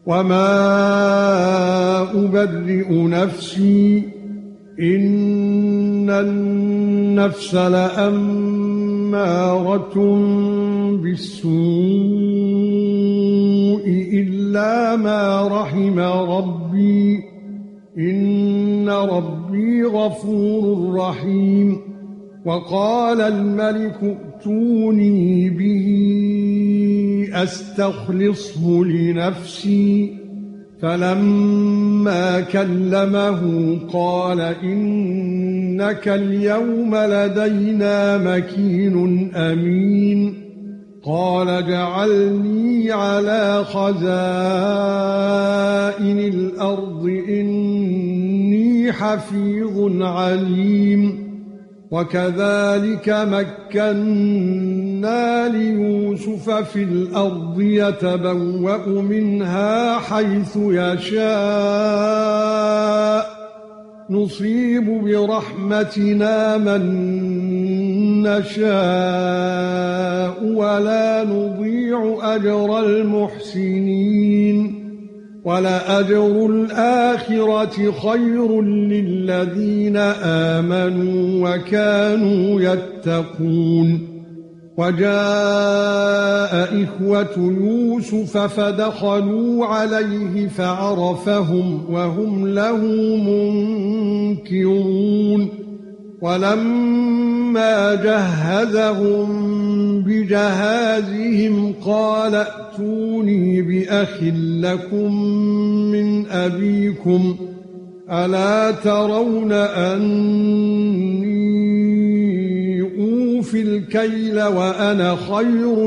وما أبرئ نفسي إن النفس لأمارة بالسوء إلا ما رحم ربي إن ربي غفور رحيم. وقال الملك ائتوني به أستخلصه لنفسي فلما كلمه قال إنك اليوم لدينا مكين أمين. قال اجعلني على خزائن الأرض إني حفيظ عليم. وكذلك مكنا ليوسف في الأرض يتبوأ منها حيث يشاء نصيب برحمتنا من نشاء ولا نضيع أجر المحسنين. ولأجر الآخرة خير للذين آمنوا وكانوا يتقون. وجاء إخوة يوسف فدخلوا عليه فعرفهم وهم له منكرون. ولما جهزهم بجهازهم قال ائتوني بأخ لكم من أبيكم ألا ترون أني أوفي الكيل وأنا خير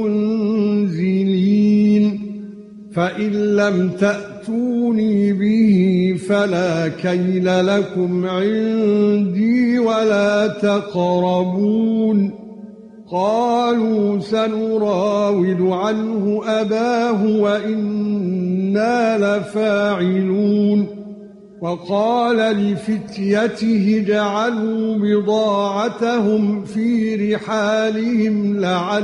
المنزلين. فإن لم تأتوني به فلا كيل لكم عندي ولا تقربون. قالوا سنراود عنه أباه وإنا لفاعلون. وقال لفتيته جعلوا بضاعتهم في رحالهم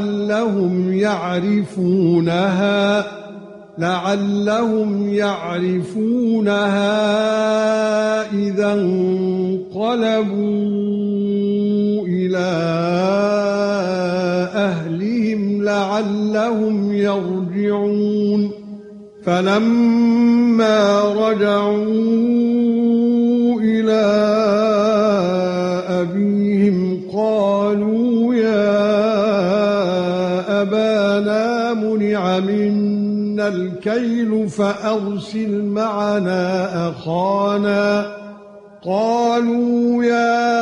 لعلهم يعرفونها إذا انقلبوا إلى أهلهم لعلهم يرجعون. فلما رجعوا إلى أبيهم قالوا يا أبانا منع منا الكيل فأرسل معنا أخانا. قالوا يا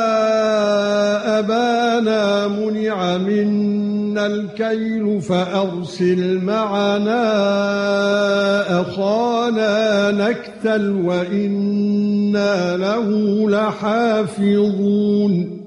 أبانا منع منا الكيل فأرسل معنا أخانا نكتل وإنا له لحافظون.